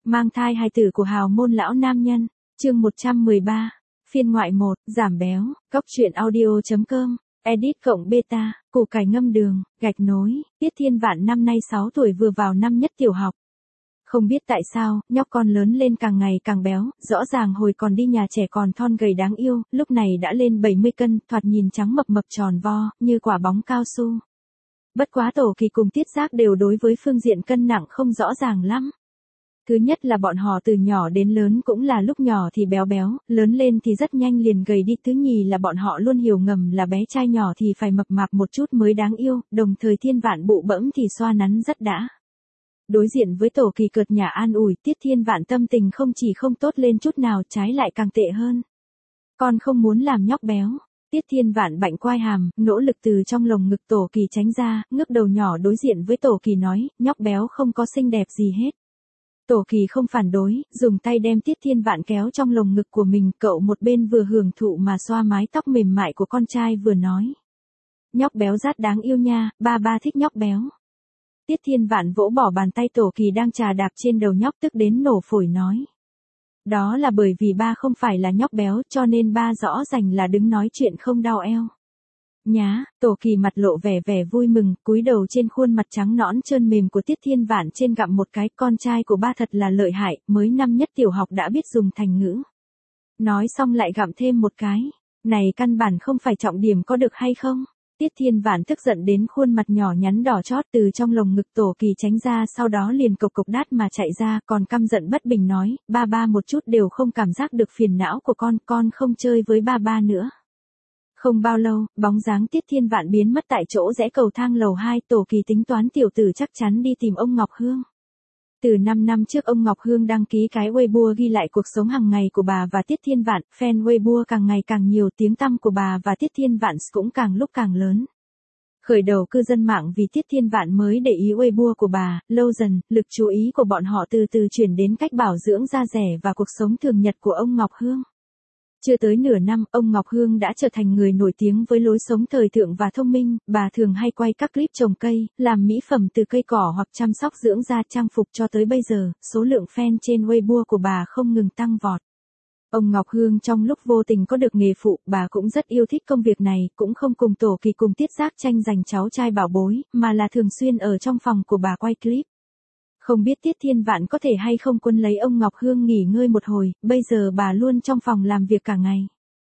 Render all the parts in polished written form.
Mang thai hài tử của hào môn lão nam nhân, chương 113, phiên ngoại 1, giảm béo, góc truyện audio.com, edit cộng beta, củ cải ngâm đường, gạch nối, Tiết Thiên Vạn năm nay 6 tuổi vừa vào năm nhất tiểu học. Không biết tại sao, nhóc con lớn lên càng ngày càng béo, rõ ràng hồi còn đi nhà trẻ còn thon gầy đáng yêu, lúc này đã lên 70 cân, thoạt nhìn trắng mập mập tròn vo, như quả bóng cao su. Bất quá Tổ Kỳ cùng Tiết Giác đều đối với phương diện cân nặng không rõ ràng lắm. Thứ nhất là bọn họ từ nhỏ đến lớn cũng là lúc nhỏ thì béo béo, lớn lên thì rất nhanh liền gầy đi. Thứ nhì là bọn họ luôn hiểu ngầm là bé trai nhỏ thì phải mập mạp một chút mới đáng yêu, đồng thời Thiên Vạn bụ bẫm thì xoa nắn rất đã. Đối diện với Tổ Kỳ cợt nhả an ủi, Tiết Thiên Vạn tâm tình không chỉ không tốt lên chút nào, trái lại càng tệ hơn. Con không muốn làm nhóc béo. Tiết Thiên Vạn bạnh quai hàm, nỗ lực từ trong lồng ngực Tổ Kỳ tránh ra, ngước đầu nhỏ đối diện với Tổ Kỳ nói, nhóc béo không có xinh đẹp gì hết. Tổ Kỳ không phản đối, dùng tay đem Tiết Thiên Vạn kéo trong lồng ngực của mình, cậu một bên vừa hưởng thụ mà xoa mái tóc mềm mại của con trai vừa nói. Nhóc béo rát đáng yêu nha, ba thích nhóc béo. Tiết Thiên Vạn vỗ bỏ bàn tay Tổ Kỳ đang chà đạp trên đầu nhóc tức đến nổ phổi nói. Đó là bởi vì ba không phải là nhóc béo cho nên ba rõ ràng là đứng nói chuyện không đau eo. Nhá, Tổ Kỳ mặt lộ vẻ vui mừng, cúi đầu trên khuôn mặt trắng nõn trơn mềm của Tiết Thiên Vạn trên gặm một cái, con trai của ba thật là lợi hại, mới năm nhất tiểu học đã biết dùng thành ngữ. Nói xong lại gặm thêm một cái, này căn bản không phải trọng điểm có được hay không? Tiết Thiên Vạn tức giận đến khuôn mặt nhỏ nhắn đỏ chót từ trong lồng ngực Tổ Kỳ tránh ra, sau đó liền cộc cộc đát mà chạy ra, còn căm giận bất bình nói, ba một chút đều không cảm giác được phiền não của con không chơi với ba nữa. Không bao lâu, bóng dáng Tiết Thiên Vạn biến mất tại chỗ rẽ cầu thang lầu 2, Tổ Kỳ tính toán tiểu tử chắc chắn đi tìm ông Ngọc Hương. Từ 5 năm trước ông Ngọc Hương đăng ký cái Weibo ghi lại cuộc sống hàng ngày của bà và Tiết Thiên Vạn, fan Weibo càng ngày càng nhiều, tiếng tăm của bà và Tiết Thiên Vạn cũng càng lúc càng lớn. Khởi đầu cư dân mạng vì Tiết Thiên Vạn mới để ý Weibo của bà, lâu dần, lực chú ý của bọn họ từ từ chuyển đến cách bảo dưỡng da dẻ và cuộc sống thường nhật của ông Ngọc Hương. Chưa tới nửa năm, ông Ngọc Hương đã trở thành người nổi tiếng với lối sống thời thượng và thông minh, bà thường hay quay các clip trồng cây, làm mỹ phẩm từ cây cỏ hoặc chăm sóc dưỡng da trang phục cho tới bây giờ, số lượng fan trên Weibo của bà không ngừng tăng vọt. Ông Ngọc Hương trong lúc vô tình có được nghề phụ, bà cũng rất yêu thích công việc này, cũng không cùng Tổ Kỳ cùng Tiết Giác tranh giành cháu trai bảo bối, mà là thường xuyên ở trong phòng của bà quay clip. Không biết Tiết Thiên Vạn có thể hay không quân lấy ông Ngọc Hương nghỉ ngơi một hồi, bây giờ bà luôn trong phòng làm việc cả ngày.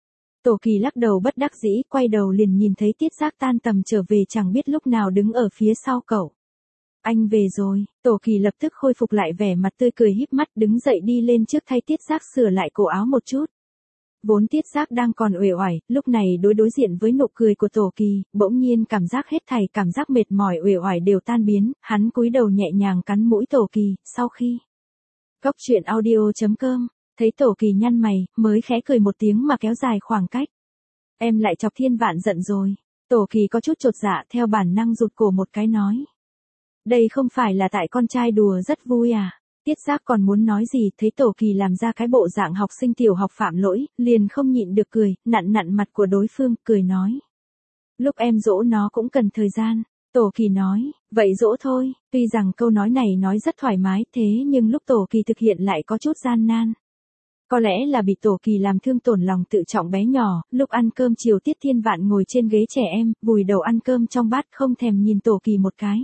Tổ Kỳ lắc đầu bất đắc dĩ, quay đầu liền nhìn thấy Tiết Giác tan tầm trở về, chẳng biết lúc nào đứng ở phía sau cậu. Anh về rồi, Tổ Kỳ lập tức khôi phục lại vẻ mặt tươi cười híp mắt, đứng dậy đi lên trước thay Tiết Giác sửa lại cổ áo một chút. Vốn Tiết Giác đang còn uể oải, lúc này đối diện với nụ cười của Tổ Kỳ, bỗng nhiên cảm giác hết thảy cảm giác mệt mỏi uể oải đều tan biến, hắn cúi đầu nhẹ nhàng cắn mũi Tổ Kỳ, sau khi. Góc truyện audio.com, thấy Tổ Kỳ nhăn mày, mới khẽ cười một tiếng mà kéo dài khoảng cách. Em lại chọc Thiên Vạn giận rồi. Tổ Kỳ có chút chột dạ, theo bản năng rụt cổ một cái nói. Đây không phải là tại con trai đùa rất vui à? Tiết Giác còn muốn nói gì, thấy Tổ Kỳ làm ra cái bộ dạng học sinh tiểu học phạm lỗi, liền không nhịn được cười, nặn mặt của đối phương, cười nói. Lúc em dỗ nó cũng cần thời gian. Tổ Kỳ nói, vậy dỗ thôi, tuy rằng câu nói này nói rất thoải mái, thế nhưng lúc Tổ Kỳ thực hiện lại có chút gian nan. Có lẽ là bị Tổ Kỳ làm thương tổn lòng tự trọng bé nhỏ, lúc ăn cơm chiều Tiết Thiên Vạn ngồi trên ghế trẻ em, vùi đầu ăn cơm trong bát không thèm nhìn Tổ Kỳ một cái.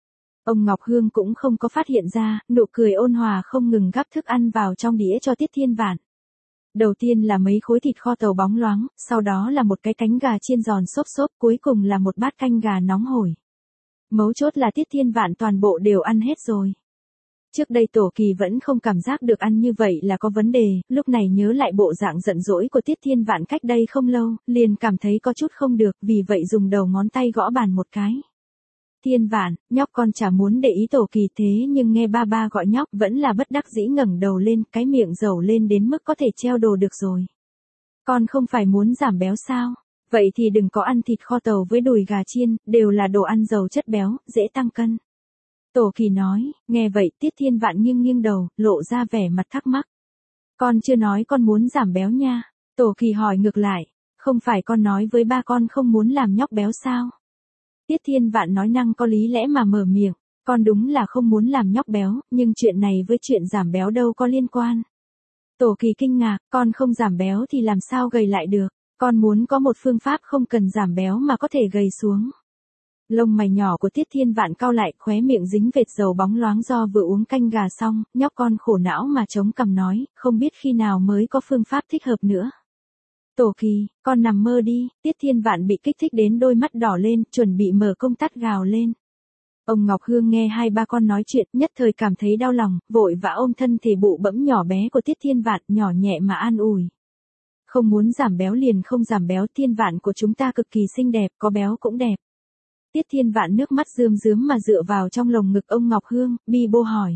Ông Ngọc Hương cũng không có phát hiện ra, nụ cười ôn hòa không ngừng gắp thức ăn vào trong đĩa cho Tiết Thiên Vạn. Đầu tiên là mấy khối thịt kho tàu bóng loáng, sau đó là một cái cánh gà chiên giòn xốp, cuối cùng là một bát canh gà nóng hổi. Mấu chốt là Tiết Thiên Vạn toàn bộ đều ăn hết rồi. Trước đây Tổ Kỳ vẫn không cảm giác được ăn như vậy là có vấn đề, lúc này nhớ lại bộ dạng giận dỗi của Tiết Thiên Vạn cách đây không lâu, liền cảm thấy có chút không được, vì vậy dùng đầu ngón tay gõ bàn một cái. Thiên Vạn, nhóc con chả muốn để ý Tổ Kỳ thế nhưng nghe ba gọi nhóc vẫn là bất đắc dĩ ngẩng đầu lên, cái miệng dầu lên đến mức có thể treo đồ được rồi. Con không phải muốn giảm béo sao? Vậy thì đừng có ăn thịt kho tàu với đùi gà chiên, đều là đồ ăn giàu chất béo, dễ tăng cân. Tổ Kỳ nói, nghe vậy Tiết Thiên Vạn nghiêng đầu, lộ ra vẻ mặt thắc mắc. Con chưa nói con muốn giảm béo nha. Tổ Kỳ hỏi ngược lại, không phải con nói với ba con không muốn làm nhóc béo sao? Tiết Thiên Vạn nói năng có lý lẽ mà mở miệng. Con đúng là không muốn làm nhóc béo, nhưng chuyện này với chuyện giảm béo đâu có liên quan. Tổ Kỳ kinh ngạc, con không giảm béo thì làm sao gầy lại được, con muốn có một phương pháp không cần giảm béo mà có thể gầy xuống. Lông mày nhỏ của Tiết Thiên Vạn cau lại, khóe miệng dính vệt dầu bóng loáng do vừa uống canh gà xong, nhóc con khổ não mà chống cằm nói, không biết khi nào mới có phương pháp thích hợp nữa. Tổ Kỳ, con nằm mơ đi, Tiết Thiên Vạn bị kích thích đến đôi mắt đỏ lên, chuẩn bị mở công tắc gào lên. Ông Ngọc Hương nghe hai ba con nói chuyện, nhất thời cảm thấy đau lòng, vội vã ôm thân thể bụ bẫm nhỏ bé của Tiết Thiên Vạn, nhỏ nhẹ mà an ủi. Không muốn giảm béo liền không giảm béo, Thiên Vạn của chúng ta cực kỳ xinh đẹp, có béo cũng đẹp. Tiết Thiên Vạn nước mắt rơm rớm mà dựa vào trong lồng ngực ông Ngọc Hương, bi bô hỏi.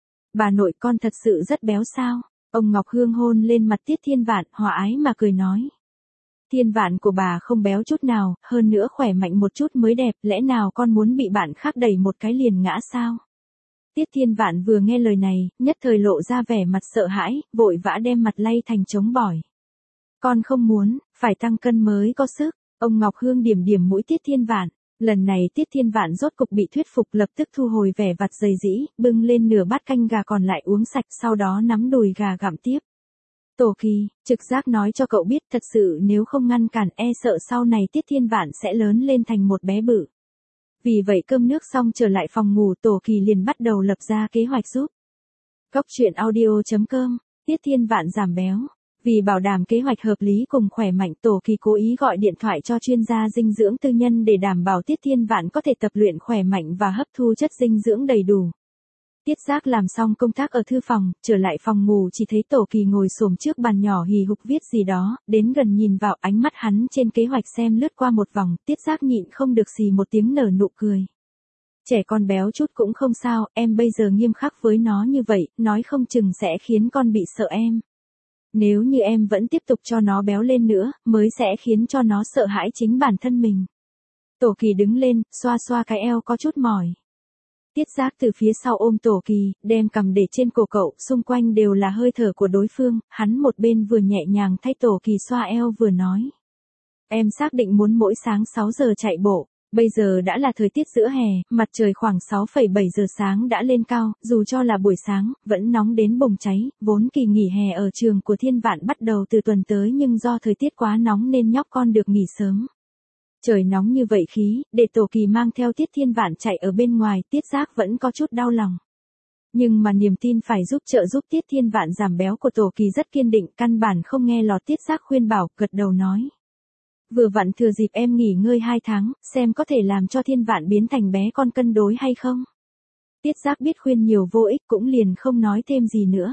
Bà nội, con thật sự rất béo sao? Ông Ngọc Hương hôn lên mặt Tiết Thiên Vạn, hòa ái mà cười nói. Thiên Vạn của bà không béo chút nào, hơn nữa khỏe mạnh một chút mới đẹp, lẽ nào con muốn bị bạn khác đẩy một cái liền ngã sao? Tiết Thiên Vạn vừa nghe lời này, nhất thời lộ ra vẻ mặt sợ hãi, vội vã đem mặt lay thành trống bỏi. Con không muốn, phải tăng cân mới có sức. Ông Ngọc Hương điểm điểm mũi Tiết Thiên Vạn. Lần này Tiết Thiên Vạn rốt cục bị thuyết phục, lập tức thu hồi vẻ vặt dày dĩ, bưng lên nửa bát canh gà còn lại uống sạch, sau đó nắm đùi gà gặm tiếp. Tổ Kỳ, trực giác nói cho cậu biết, thật sự nếu không ngăn cản e sợ sau này Tiết Thiên Vạn sẽ lớn lên thành một bé bự. Vì vậy cơm nước xong trở lại phòng ngủ, Tổ Kỳ liền bắt đầu lập ra kế hoạch giúp. Góc truyện audio.com, Tiết Thiên Vạn giảm béo. Vì bảo đảm kế hoạch hợp lý cùng khỏe mạnh, Tổ Kỳ cố ý gọi điện thoại cho chuyên gia dinh dưỡng tư nhân để đảm bảo Tiết Thiên Vạn có thể tập luyện khỏe mạnh và hấp thu chất dinh dưỡng đầy đủ. Tiết Giác làm xong công tác ở thư phòng, trở lại phòng ngủ chỉ thấy Tổ Kỳ ngồi xổm trước bàn nhỏ hì hục viết gì đó, đến gần nhìn vào, ánh mắt hắn trên kế hoạch xem lướt qua một vòng, Tiết Giác nhịn không được xì một tiếng nở nụ cười. Trẻ con béo chút cũng không sao, em bây giờ nghiêm khắc với nó như vậy, nói không chừng sẽ khiến con bị sợ em. Nếu như em vẫn tiếp tục cho nó béo lên nữa, mới sẽ khiến cho nó sợ hãi chính bản thân mình. Tổ Kỳ đứng lên, xoa xoa cái eo có chút mỏi. Tiết Giác từ phía sau ôm Tổ Kỳ, đem cằm để trên cổ cậu, xung quanh đều là hơi thở của đối phương, hắn một bên vừa nhẹ nhàng thay Tổ Kỳ xoa eo vừa nói. Em xác định muốn mỗi sáng 6 giờ chạy bộ. Bây giờ đã là thời tiết giữa hè, mặt trời khoảng 6,7 giờ sáng đã lên cao, dù cho là buổi sáng, vẫn nóng đến bùng cháy, vốn kỳ nghỉ hè ở trường của Thiên Vạn bắt đầu từ tuần tới nhưng do thời tiết quá nóng nên nhóc con được nghỉ sớm. Trời nóng như vậy khí, để Tổ Kỳ mang theo Tiết Thiên Vạn chạy ở bên ngoài, Tiết Giác vẫn có chút đau lòng. Nhưng mà niềm tin phải trợ giúp Tiết Thiên Vạn giảm béo của Tổ Kỳ rất kiên định, căn bản không nghe lọt Tiết Giác khuyên bảo, gật đầu nói. Vừa vặn thừa dịp em nghỉ ngơi 2 tháng, xem có thể làm cho Thiên Vạn biến thành bé con cân đối hay không. Tiết Giác biết khuyên nhiều vô ích cũng liền không nói thêm gì nữa.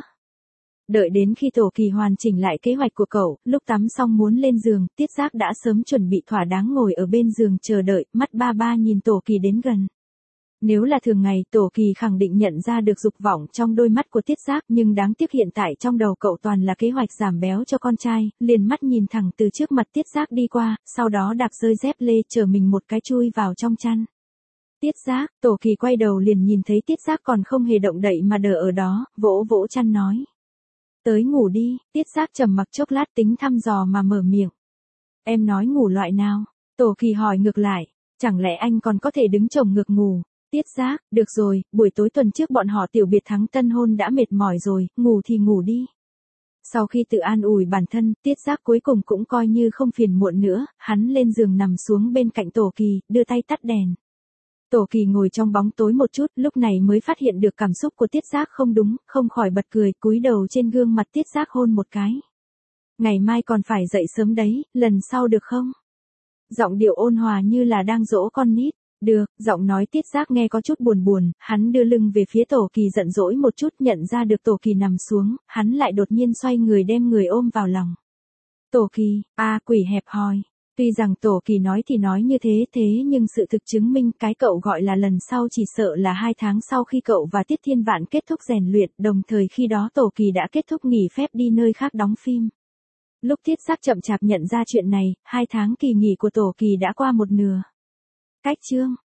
Đợi đến khi Tổ Kỳ hoàn chỉnh lại kế hoạch của cậu, lúc tắm xong muốn lên giường, Tiết Giác đã sớm chuẩn bị thỏa đáng ngồi ở bên giường chờ đợi, mắt ba ba nhìn Tổ Kỳ đến gần. Nếu là thường ngày, Tổ Kỳ khẳng định nhận ra được dục vọng trong đôi mắt của Tiết Giác, nhưng đáng tiếc hiện tại trong đầu cậu toàn là kế hoạch giảm béo cho con trai, liền mắt nhìn thẳng từ trước mặt Tiết Giác đi qua, sau đó đạp rơi dép lê chở mình một cái chui vào trong chăn. Tiết Giác, Tổ Kỳ quay đầu liền nhìn thấy Tiết Giác còn không hề động đậy mà đờ ở đó, vỗ vỗ chăn nói. Tới ngủ đi, Tiết Giác trầm mặc chốc lát tính thăm dò mà mở miệng. Em nói ngủ loại nào? Tổ Kỳ hỏi ngược lại, chẳng lẽ anh còn có thể đứng chồng ngược ngủ? Tiết Giác, được rồi, buổi tối tuần trước bọn họ tiểu biệt thắng tân hôn đã mệt mỏi rồi, ngủ thì ngủ đi. Sau khi tự an ủi bản thân, Tiết Giác cuối cùng cũng coi như không phiền muộn nữa, hắn lên giường nằm xuống bên cạnh Tổ Kỳ, đưa tay tắt đèn. Tổ Kỳ ngồi trong bóng tối một chút, lúc này mới phát hiện được cảm xúc của Tiết Giác không đúng, không khỏi bật cười, cúi đầu trên gương mặt Tiết Giác hôn một cái. Ngày mai còn phải dậy sớm đấy, lần sau được không? Giọng điệu ôn hòa như là đang dỗ con nít. Được, giọng nói Tiết Giác nghe có chút buồn buồn, hắn đưa lưng về phía Tổ Kỳ giận dỗi một chút, nhận ra được Tổ Kỳ nằm xuống, hắn lại đột nhiên xoay người đem người ôm vào lòng. Tổ Kỳ, quỷ hẹp hòi. Tuy rằng Tổ Kỳ nói thì nói như thế nhưng sự thực chứng minh cái cậu gọi là lần sau chỉ sợ là 2 tháng sau khi cậu và Tiết Thiên Vạn kết thúc rèn luyện, đồng thời khi đó Tổ Kỳ đã kết thúc nghỉ phép đi nơi khác đóng phim. Lúc Tiết Giác chậm chạp nhận ra chuyện này, 2 tháng kỳ nghỉ của Tổ Kỳ đã qua một nửa. Cách chương